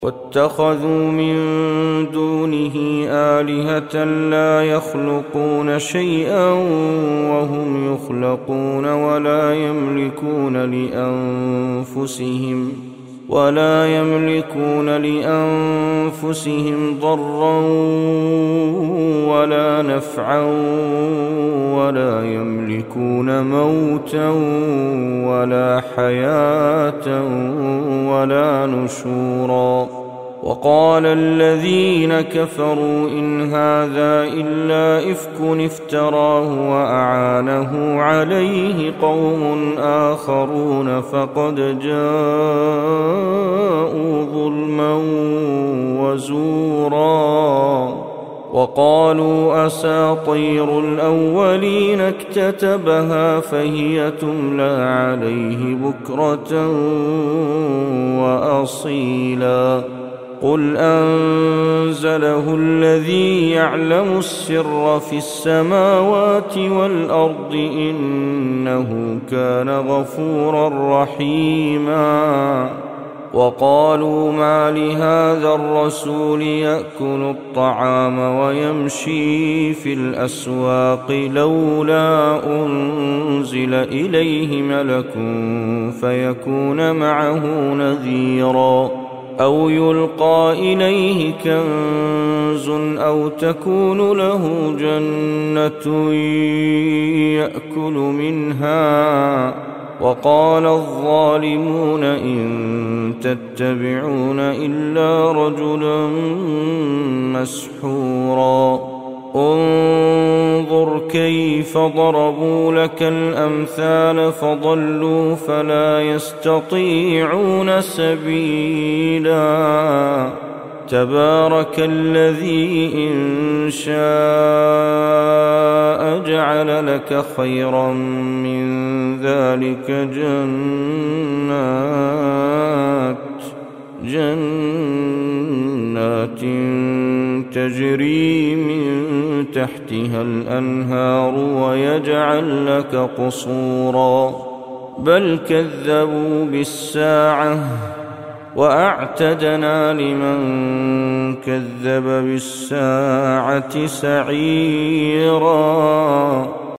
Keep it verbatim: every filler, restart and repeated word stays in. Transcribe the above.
واتخذوا من دونه آلهة لا يخلقون شيئا وهم يخلقون ولا يملكون لأنفسهم ولا يملكون لأنفسهم ضرا ولا نفعا ولا يملكون موتا ولا حياة ولا نشورا. وقال الذين كفروا إن هذا إلا إفك افتراه وأعانه عليه قوم آخرون فقد جاءوا ظلما وزورا. وقالوا أساطير الأولين اكتتبها فهي تملى عليه بكرة وأصيلا. قل أنزله الذي يعلم السر في السماوات والأرض إنه كان غفورا رحيما. وقالوا ما لهذا الرسول يأكل الطعام ويمشي في الأسواق لولا أنزل إليه ملك فيكون معه نذيرا أو يلقى إليه كنز أو تكون له جنة يأكل منها. وقال الظالمون إن تتبعون إلا رجلا مسحورا. انظر كيف ضربوا لك الأمثال فضلوا فلا يستطيعون سبيلا. تبارك الذي إن شاء جعل لك خيرا من ذلك جنات جنات تجري من تحتها الأنهار ويجعل لك قصورا. بل كذبوا بالساعة وأعتدنا لمن كذب بالساعة سعيرا.